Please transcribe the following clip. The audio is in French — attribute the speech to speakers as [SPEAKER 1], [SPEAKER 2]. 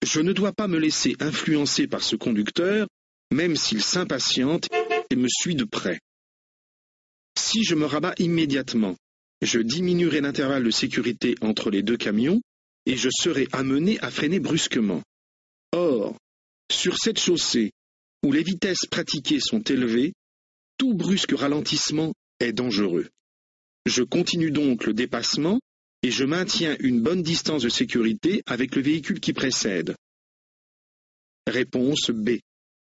[SPEAKER 1] Je ne dois pas me laisser influencer par ce conducteur, même s'il s'impatiente et me suit de près. Si je me rabats immédiatement, je diminuerai l'intervalle de sécurité entre les deux camions et je serai amené à freiner brusquement. Or, sur cette chaussée, où les vitesses pratiquées sont élevées, tout brusque ralentissement est dangereux. Je continue donc le dépassement et je maintiens une bonne distance de sécurité avec le véhicule qui précède. Réponse B.